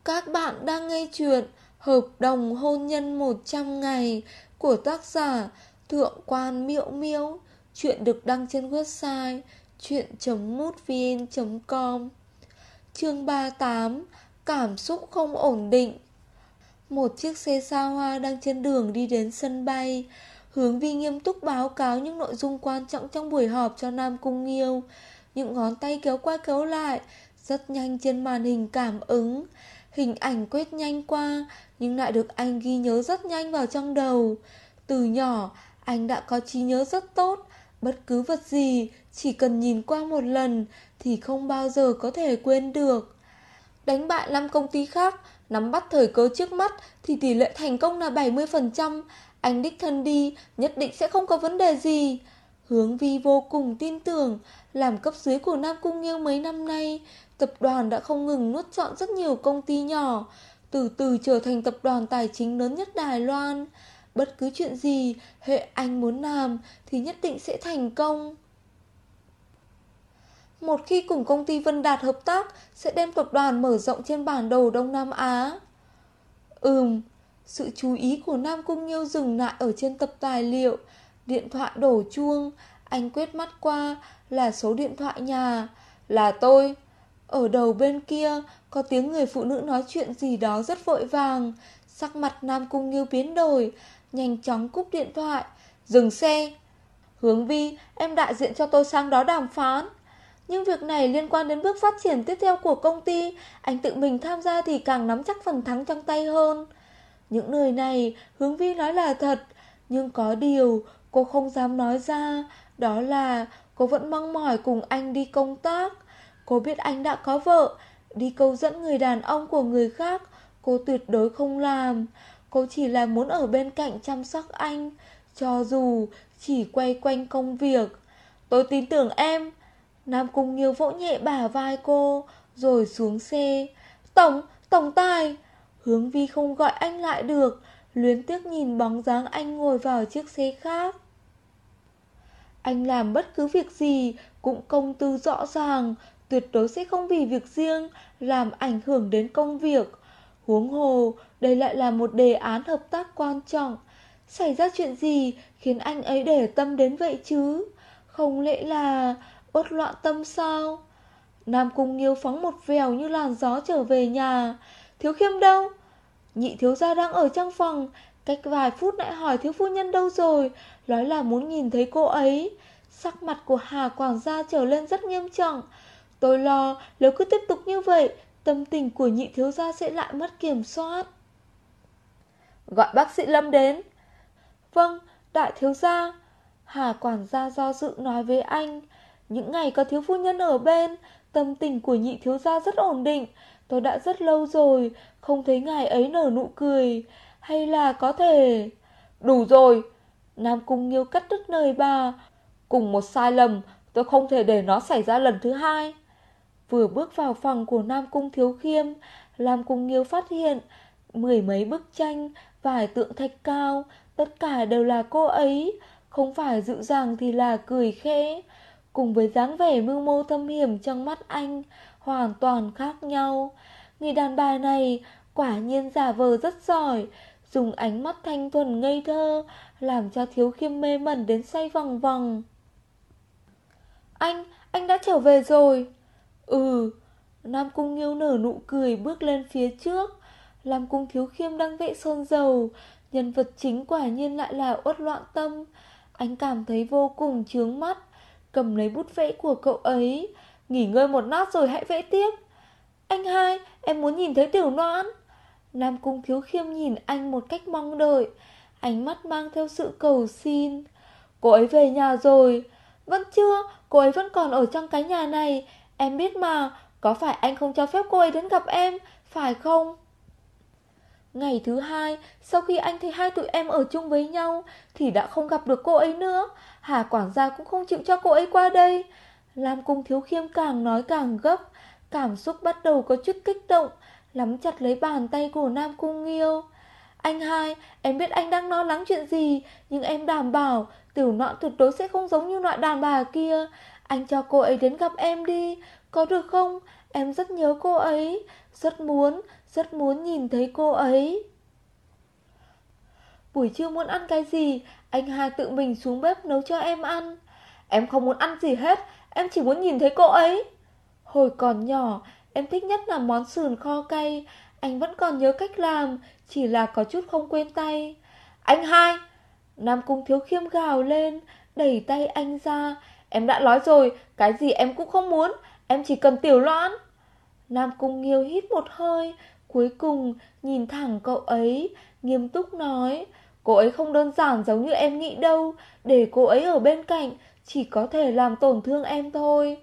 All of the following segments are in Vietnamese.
Các bạn đang nghe chuyện Hợp đồng hôn nhân 100 ngày của tác giả Thượng quan Miễu Miễu. Chuyện được đăng trên website chuyện.mútvn.com. Chương 38. Cảm xúc không ổn định. Một chiếc xe xa hoa đang trên đường đi đến sân bay. Hướng Vi nghiêm túc báo cáo những nội dung quan trọng trong buổi họp cho Nam Cung Nghiêu. Những ngón tay kéo qua kéo lại rất nhanh trên màn hình cảm ứng. Hình ảnh quét nhanh qua nhưng lại được anh ghi nhớ rất nhanh vào trong đầu. Từ nhỏ anh đã có trí nhớ rất tốt. Bất cứ vật gì chỉ cần nhìn qua một lần thì không bao giờ có thể quên được. Đánh bại 5 công ty khác, nắm bắt thời cơ trước mắt thì tỷ lệ thành công là 70%. Anh đích thân đi nhất định sẽ không có vấn đề gì. Hướng Vi vô cùng tin tưởng. Làm cấp dưới của Nam Cung Nghiêu mấy năm nay, tập đoàn đã không ngừng nuốt trọn rất nhiều công ty nhỏ, từ từ trở thành tập đoàn tài chính lớn nhất Đài Loan. Bất cứ chuyện gì hệ anh muốn làm thì nhất định sẽ thành công. Một khi cùng công ty Vân Đạt hợp tác, sẽ đem tập đoàn mở rộng trên bản đồ Đông Nam Á. Sự chú ý của Nam Cung Nghiêu dừng lại ở trên tập tài liệu. Điện thoại đổ chuông. Anh quét mắt qua là số điện thoại nhà. Là tôi. Ở đầu bên kia có tiếng người phụ nữ nói chuyện gì đó rất vội vàng. Sắc mặt Nam Cung Nghiêu biến đổi, nhanh chóng cúp điện thoại. Dừng xe. Hướng Vi, em đại diện cho tôi sang đó đàm phán. Nhưng việc này liên quan đến bước phát triển tiếp theo của công ty. Anh tự mình tham gia thì càng nắm chắc phần thắng trong tay hơn. Những lời này Hướng Vi nói là thật. Nhưng có điều cô không dám nói ra. Đó là cô vẫn mong mỏi cùng anh đi công tác. Cô biết anh đã có vợ. Đi câu dẫn người đàn ông của người khác cô tuyệt đối không làm. Cô chỉ là muốn ở bên cạnh chăm sóc anh, cho dù chỉ quay quanh công việc. Tôi tin tưởng em. Nam Cung Nghiêu vỗ nhẹ bả vai cô, rồi xuống xe. Tổng tài. Hướng Vi không gọi anh lại được, luyến tiếc nhìn bóng dáng anh ngồi vào chiếc xe khác. Anh làm bất cứ việc gì cũng công tư rõ ràng, tuyệt đối sẽ không vì việc riêng làm ảnh hưởng đến công việc. Huống hồ đây lại là một đề án hợp tác quan trọng. Xảy ra chuyện gì khiến anh ấy để tâm đến vậy chứ? Không lẽ là uất loạn tâm sao? Nam Cung Nghiêu phóng một vèo như làn gió trở về nhà. Thiếu Khiêm đâu? Nhị thiếu gia đang ở trong phòng. Cách vài phút lại hỏi thiếu phu nhân đâu rồi, nói là muốn nhìn thấy cô ấy. Sắc mặt của Hà quản gia trở lên rất nghiêm trọng. Tôi lo nếu cứ tiếp tục như vậy, tâm tình của nhị thiếu gia sẽ lại mất kiểm soát. Gọi bác sĩ Lâm đến. Vâng, đại thiếu gia. Hà quản gia do dự nói với anh. Những ngày có thiếu phu nhân ở bên, tâm tình của nhị thiếu gia rất ổn định. Tôi đã rất lâu rồi không thấy ngài ấy nở nụ cười. Hay là có thể... Đủ rồi. Nam Cung Nghiêu cắt đứt lời bà. Cùng một sai lầm tôi không thể để nó xảy ra lần thứ hai. Vừa bước vào phòng của Nam Cung Thiếu Khiêm, Nam Cung Nghiêu phát hiện mười mấy bức tranh, vài tượng thạch cao, tất cả đều là cô ấy. Không phải dịu dàng thì là cười khẽ. Cùng với dáng vẻ mưu mô thâm hiểm trong mắt anh hoàn toàn khác nhau. Người đàn bà này quả nhiên giả vờ rất giỏi, dùng ánh mắt thanh thuần ngây thơ làm cho Thiếu Khiêm mê mẩn đến say vòng vòng. Anh đã trở về rồi. Nam Cung Nghiêu nở nụ cười bước lên phía trước. Nam Cung Thiếu Khiêm đang vẽ sơn dầu. Nhân vật chính quả nhiên lại là Uất Loạn Tâm. Anh cảm thấy vô cùng chướng mắt, cầm lấy bút vẽ của cậu ấy. Nghỉ ngơi một lát rồi hãy vẽ tiếp. Anh hai, em muốn nhìn thấy Tiểu Noãn. Nam Cung Thiếu Khiêm nhìn anh một cách mong đợi, ánh mắt mang theo sự cầu xin. Cô ấy về nhà rồi. Vẫn chưa, cô ấy vẫn còn ở trong cái nhà này. Em biết mà, có phải anh không cho phép cô ấy đến gặp em, phải không? Ngày thứ hai, sau khi anh thấy hai tụi em ở chung với nhau thì đã không gặp được cô ấy nữa. Hà quản gia cũng không chịu cho cô ấy qua đây. Nam Cung Thiếu Khiêm càng nói càng gấp, cảm xúc bắt đầu có chút kích động, nắm chặt lấy bàn tay của Nam Cung Nghiêu. Anh hai, em biết anh đang lo lắng chuyện gì, nhưng em đảm bảo Tiểu Noãn tuyệt đối sẽ không giống như loại đàn bà kia. Anh cho cô ấy đến gặp em đi, có được không? Em rất nhớ cô ấy, rất muốn nhìn thấy cô ấy. Buổi trưa muốn ăn cái gì, anh hai tự mình xuống bếp nấu cho em ăn. Em không muốn ăn gì hết, em chỉ muốn nhìn thấy cô ấy. Hồi còn nhỏ, em thích nhất là món sườn kho cay. Anh vẫn còn nhớ cách làm, chỉ là có chút không quên tay. Anh hai! Nam Cung Thiếu Khiêm gào lên, đẩy tay anh ra. Em đã nói rồi, cái gì em cũng không muốn, em chỉ cần Tiểu Loan. Nam Cung Nghiêu hít một hơi, cuối cùng nhìn thẳng cậu ấy, nghiêm túc nói, cô ấy không đơn giản giống như em nghĩ đâu, để cô ấy ở bên cạnh chỉ có thể làm tổn thương em thôi.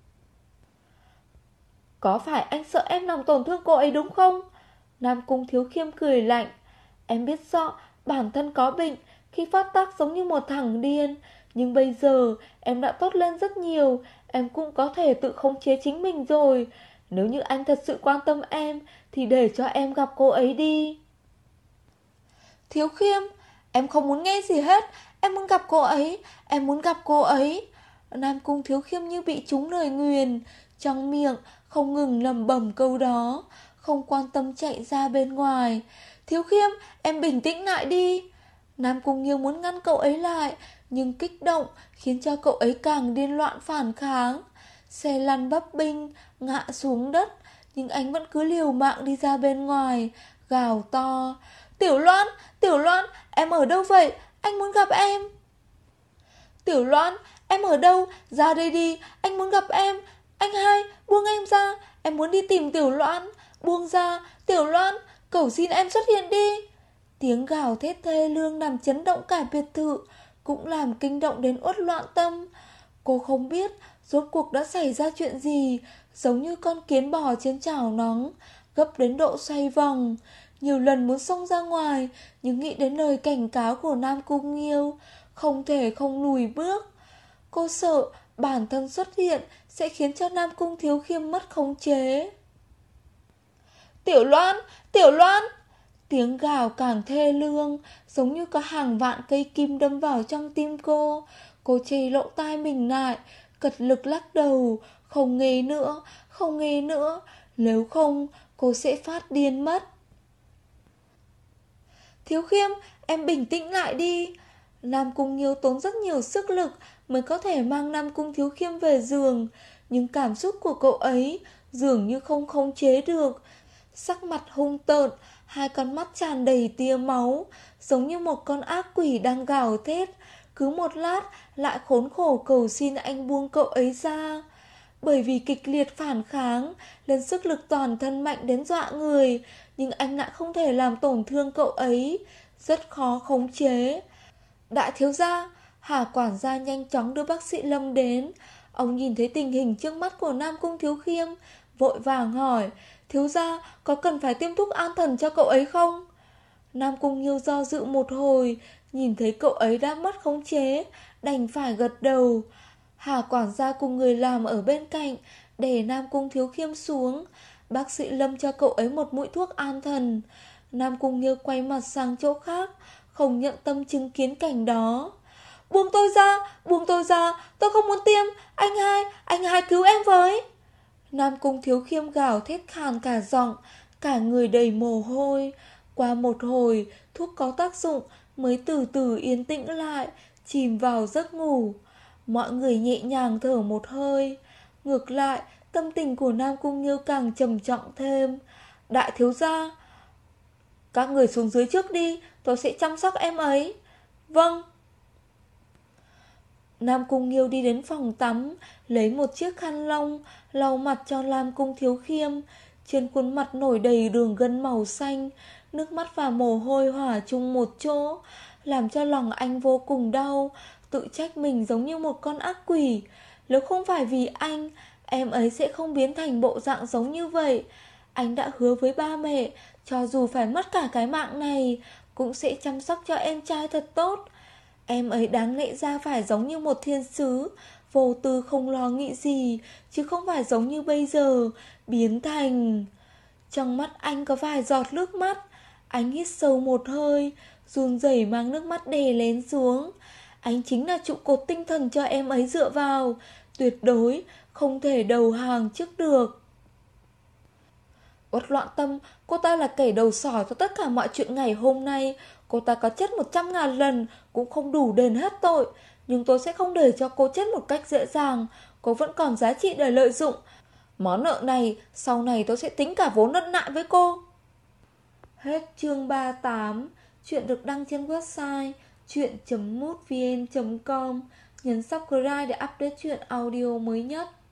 Có phải anh sợ em làm tổn thương cô ấy đúng không? Nam Cung Thiếu Khiêm cười lạnh. Em biết rõ bản thân có bệnh, khi phát tác giống như một thằng điên. Nhưng bây giờ em đã tốt lên rất nhiều, em cũng có thể tự khống chế chính mình rồi. Nếu như anh thật sự quan tâm em, thì để cho em gặp cô ấy đi. Thiếu Khiêm, em không muốn nghe gì hết, em muốn gặp cô ấy, em muốn gặp cô ấy. Nam Cung Thiếu Khiêm như bị trúng lời nguyền, trong miệng không ngừng lẩm bẩm câu đó, không quan tâm chạy ra bên ngoài. Thiếu Khiêm, em bình tĩnh lại đi. Nam Cung Nghiêu muốn ngăn cậu ấy lại, nhưng kích động khiến cho cậu ấy càng điên loạn phản kháng. Xe lăn bấp bênh ngã xuống đất, nhưng anh vẫn cứ liều mạng đi ra bên ngoài, gào to. Tiểu Loan, Tiểu Loan, em ở đâu vậy? Anh muốn gặp em. Tiểu Loan, em ở đâu? Ra đây đi, anh muốn gặp em. Anh hai, buông em ra, em muốn đi tìm Tiểu Loan. Buông ra, Tiểu Loan, cầu xin em xuất hiện đi. Tiếng gào thét thê lương làm chấn động cả biệt thự, cũng làm kinh động đến Uất Loạn Tâm. Cô không biết rốt cuộc đã xảy ra chuyện gì, giống như con kiến bò trên chảo nóng, gấp đến độ xoay vòng. Nhiều lần muốn xông ra ngoài, nhưng nghĩ đến lời cảnh cáo của Nam Cung Nghiêu, không thể không lùi bước. Cô sợ bản thân xuất hiện sẽ khiến cho Nam Cung Thiếu Khiêm mất khống chế. Tiểu Loan, Tiểu Loan! Tiếng gào càng thê lương, giống như có hàng vạn cây kim đâm vào trong tim cô. Cô chê lộ tai mình lại, cật lực lắc đầu. Không nghe nữa, không nghe nữa. Nếu không, cô sẽ phát điên mất. Thiếu Khiêm, em bình tĩnh lại đi. Nam Cung Nghiêu tốn rất nhiều sức lực mới có thể mang Nam Cung Thiếu Khiêm về giường, nhưng cảm xúc của cậu ấy dường như không khống chế được. Sắc mặt hung tợn, hai con mắt tràn đầy tia máu, giống như một con ác quỷ đang gào thét. Cứ một lát lại khốn khổ cầu xin anh buông cậu ấy ra. Bởi vì kịch liệt phản kháng nên sức lực toàn thân mạnh đến dọa người, nhưng anh lại không thể làm tổn thương cậu ấy, rất khó khống chế. Đại thiếu gia, Hà quản gia nhanh chóng đưa bác sĩ Lâm đến. Ông nhìn thấy tình hình trước mắt của Nam Cung Thiếu Khiêm, vội vàng hỏi, thiếu gia có cần phải tiêm thuốc an thần cho cậu ấy không? Nam Cung Nghiêu do dự một hồi, nhìn thấy cậu ấy đã mất khống chế, đành phải gật đầu. Hà quản gia cùng người làm ở bên cạnh để Nam Cung Thiếu Khiêm xuống. Bác sĩ Lâm cho cậu ấy một mũi thuốc an thần. Nam Cung Nghiêu quay mặt sang chỗ khác, không nhận tâm chứng kiến cảnh đó. Buông tôi ra, tôi không muốn tiêm. Anh hai cứu em với. Nam Cung Thiếu Khiêm gào thét khàn cả giọng, cả người đầy mồ hôi. Qua một hồi, thuốc có tác dụng mới từ từ yên tĩnh lại, chìm vào giấc ngủ. Mọi người nhẹ nhàng thở một hơi. Ngược lại, tâm tình của Nam Cung Nghiêu càng trầm trọng thêm. Đại thiếu gia, các người xuống dưới trước đi, tôi sẽ chăm sóc em ấy. Vâng. Nam Cung Nghiêu đi đến phòng tắm, lấy một chiếc khăn lông, lau mặt cho Nam Cung Thiếu Khiêm. Trên khuôn mặt nổi đầy đường gân màu xanh, nước mắt và mồ hôi hòa chung một chỗ, làm cho lòng anh vô cùng đau, tự trách mình giống như một con ác quỷ. Nếu không phải vì anh, em ấy sẽ không biến thành bộ dạng giống như vậy. Anh đã hứa với ba mẹ, cho dù phải mất cả cái mạng này, cũng sẽ chăm sóc cho em trai thật tốt. Em ấy đáng lẽ ra phải giống như một thiên sứ, vô tư không lo nghĩ gì, chứ không phải giống như bây giờ, biến thành... Trong mắt anh có vài giọt nước mắt. Anh hít sâu một hơi, run rẩy mang nước mắt đè lén xuống. Anh chính là trụ cột tinh thần cho em ấy dựa vào, tuyệt đối không thể đầu hàng trước được. Uất loạn tâm, cô ta là kẻ đầu sỏi cho tất cả mọi chuyện ngày hôm nay. Cô ta có chết 100.000 lần cũng không đủ đền hết tội. Nhưng tôi sẽ không để cho cô chết một cách dễ dàng. Cô vẫn còn giá trị để lợi dụng. Món nợ này, sau này tôi sẽ tính cả vốn nợ lại với cô. Hết chương 38. Chuyện được đăng trên website chuyện.mútvn.com. Nhấn subscribe để update chuyện audio mới nhất.